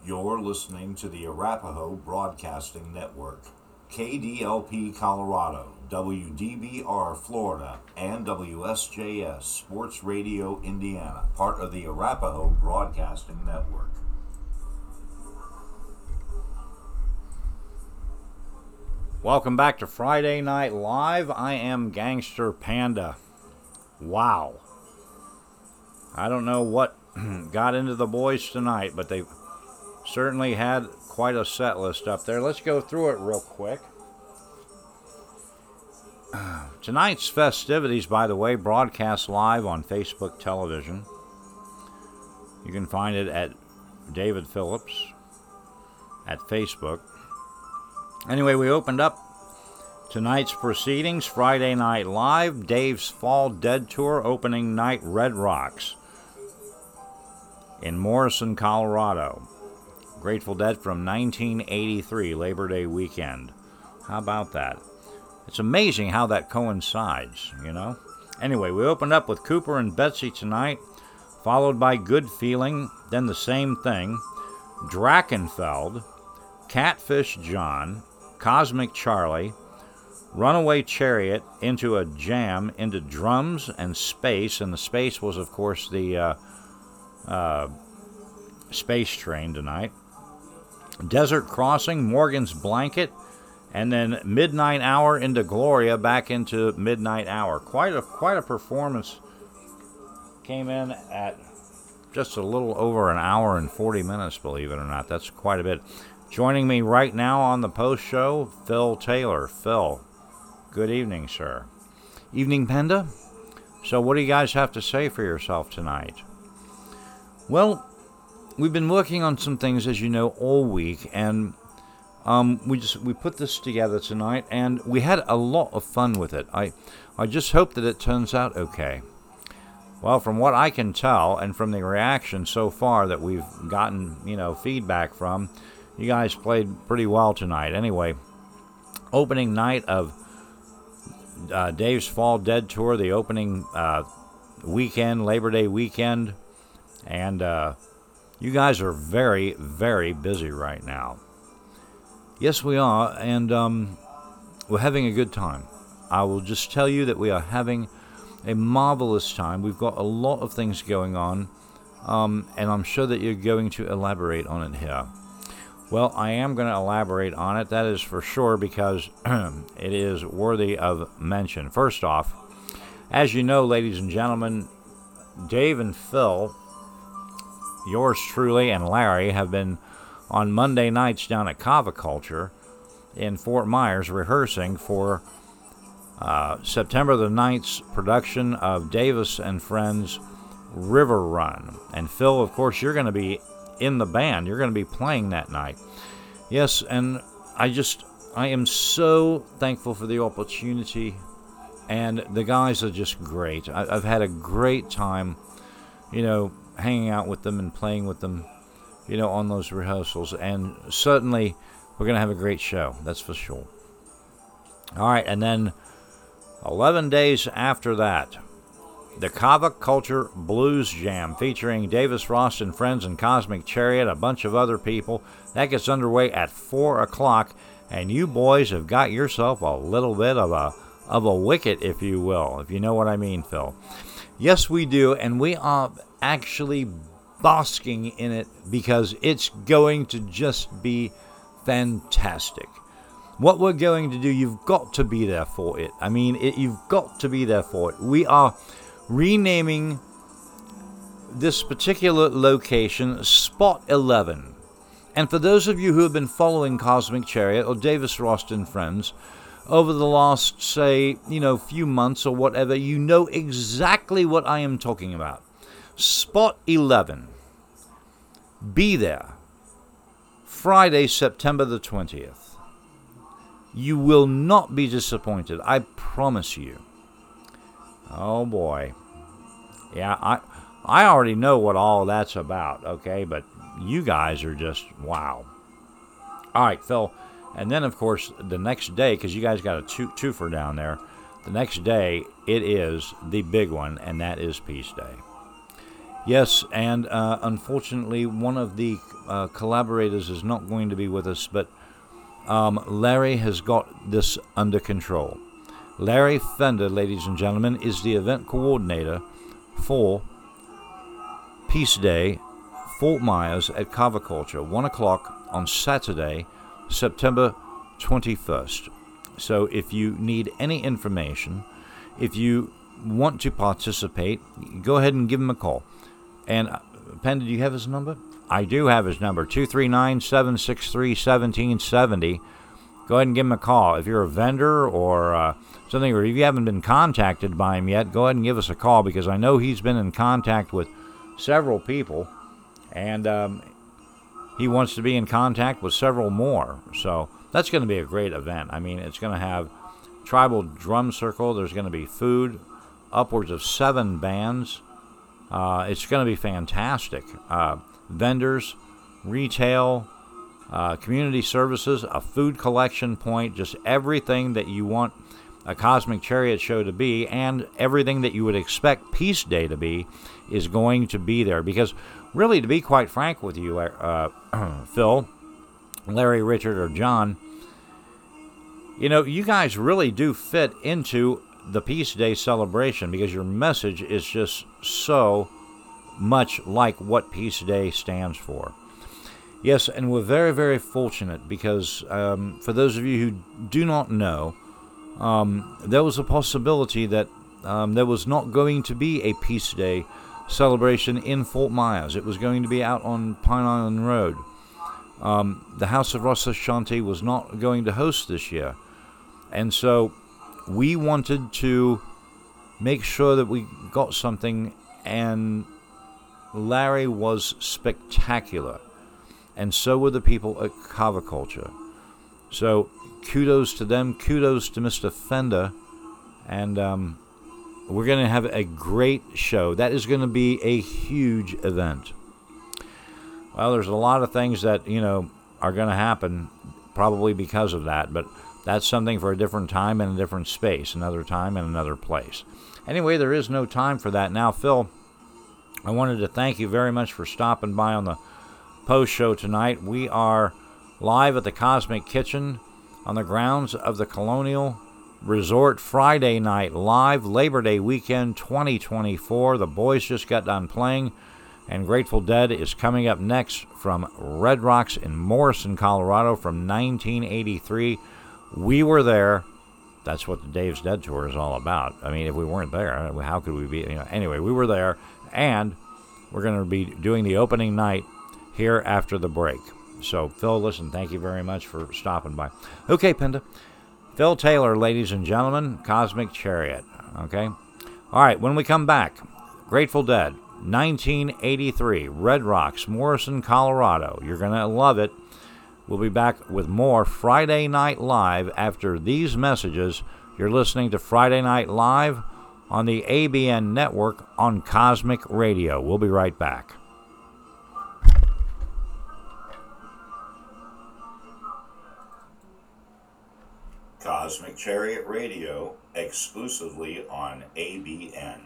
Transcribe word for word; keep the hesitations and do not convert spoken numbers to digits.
You're listening to the Arapahoe Broadcasting Network, K D L P Colorado, W D B R Florida, and W S J S Sports Radio Indiana, part of the Arapahoe Broadcasting Network. Welcome back to Friday Night Live. I am Gangster Panda. Wow. I don't know what got into the boys tonight, but they certainly had quite a set list up there. Let's go through it real quick. Tonight's festivities, by the way, broadcast live on Facebook television. You can find it at David Phillips at Facebook. Anyway, we opened up tonight's proceedings, Friday Night Live, Dave's Fall Dead Tour, opening night, Red Rocks in Morrison, Colorado. Grateful Dead from nineteen eighty-three, Labor Day weekend. How about that? It's amazing how that coincides, you know? Anyway, we opened up with Cooper and Betsy tonight, followed by Good Feeling, then the same thing, Drachenfeld, Catfish John, Cosmic Charlie, Runaway Chariot, Into a Jam, into Drums and Space, and the Space was, of course, the uh, uh, Space Train tonight. Desert Crossing, Morgan's Blanket, and then Midnight Hour into Gloria, back into Midnight Hour. Quite a quite a performance. Came in at just a little over an hour and forty minutes, believe it or not. That's quite a bit. Joining me right now on the post show, Phil Taylor. Phil, good evening, sir. Evening, Panda. So what do you guys have to say for yourself tonight? Well, we've been working on some things, as you know, all week, and um, we just we put this together tonight, and we had a lot of fun with it. I I just hope that it turns out okay. Well, from what I can tell, and from the reaction so far that we've gotten, you know, feedback from, you guys played pretty well tonight. Anyway, opening night of uh, Dave's Fall Dead Tour, the opening uh, weekend, Labor Day weekend, and uh, you guys are very, very busy right now. Yes, we are, and um, we're having a good time. I will just tell you that we are having a marvelous time. We've got a lot of things going on, um, and I'm sure that you're going to elaborate on it here. Well, I am going to elaborate on it, that is for sure, because it is worthy of mention. First off, as you know, ladies and gentlemen, Dave and Phil, yours truly, and Larry have been on Monday nights down at Kava Culture in Fort Myers rehearsing for uh, September the ninth's production of Davis and Friends River Run. And Phil, of course, you're going to be in the band. You're going to be playing that night. Yes, and I just, I am so thankful for the opportunity, and the guys are just great. I, I've had a great time, you know, hanging out with them and playing with them, you know, on those rehearsals, and certainly we're going to have a great show, that's for sure. All right, and then eleven days after that, the Kava Culture Blues Jam, featuring Davis Ross and Friends and Cosmic Chariot, a bunch of other people. That gets underway at four o'clock, and you boys have got yourself a little bit of a of a wicket, if you will, if you know what I mean, Phil. Yes, we do, and we are actually basking in it because it's going to just be fantastic. What we're going to do, you've got to be there for it. I mean, it, you've got to be there for it. We are renaming this particular location Spot eleven. And for those of you who have been following Cosmic Chariot or Davis Ross and Friends over the last, say, you know, few months or whatever, you know exactly what I am talking about. Spot eleven. Be there. Friday, September the twentieth. You will not be disappointed. I promise you. Oh, boy. Yeah, I I already know what all that's about, okay? But you guys are just, wow. All right, Phil. And then, of course, the next day, because you guys got a two, twofer down there, the next day, it is the big one, and that is Peace Day. Yes, and uh, unfortunately, one of the uh, collaborators is not going to be with us, but um, Larry has got this under control. Larry Fender, ladies and gentlemen, is the event coordinator for Peace Day, Fort Myers at Carviculture, one o'clock on Saturday, September twenty-first. So if you need any information, if you want to participate, go ahead and give him a call. And, uh, Panda, do you have his number? I do have his number, two three nine, seven six three, one seven seven zero. Go ahead and give him a call. If you're a vendor or uh, something, or if you haven't been contacted by him yet, go ahead and give us a call, because I know he's been in contact with several people, and um, he wants to be in contact with several more. So that's going to be a great event. I mean, it's going to have tribal drum circle. There's going to be food, upwards of seven bands. Uh, it's going to be fantastic. Uh, vendors, retail, uh, community services, a food collection point, just everything that you want a Cosmic Chariot show to be, and everything that you would expect Peace Day to be is going to be there. Because really, to be quite frank with you, uh, Phil, Larry, Richard, or John, you know, you guys really do fit into the Peace Day celebration, because your message is just so much like what Peace Day stands for. Yes, and we're very, very fortunate, because um, for those of you who do not know, um, there was a possibility that um, there was not going to be a Peace Day celebration in Fort Myers. It was going to be out on Pine Island Road. Um, the House of Rosh Hashanti was not going to host this year. And so we wanted to make sure that we got something, and Larry was spectacular. And so were the people at Carviculture. So kudos to them, kudos to Mister Fender, and um, we're going to have a great show. That is going to be a huge event. Well, there's a lot of things that, you know, are going to happen probably because of that, but that's something for a different time and a different space, another time and another place. Anyway, there is no time for that now. Phil, I wanted to thank you very much for stopping by on the post show tonight. We are live at the Cosmic Kitchen on the grounds of the Colonial Resort, Friday night live, Labor Day weekend twenty twenty-four. The boys just got done playing, and Grateful Dead is coming up next from Red Rocks in Morrison, Colorado from nineteen eighty-three. We were there. That's what the Dave's Dead Tour is all about. I mean, if we weren't there, how could we be? You know, anyway, we were there, and we're going to be doing the opening night here after the break. So, Phil, listen, thank you very much for stopping by. Okay, Penda. Phil Taylor, ladies and gentlemen, Cosmic Chariot. Okay? All right, when we come back, Grateful Dead, nineteen eighty-three, Red Rocks, Morrison, Colorado. You're going to love it. We'll be back with more Friday Night Live after these messages. You're listening to Friday Night Live on the A B N network on Cosmic Radio. We'll be right back. Cosmic Chariot Radio, exclusively on A B N.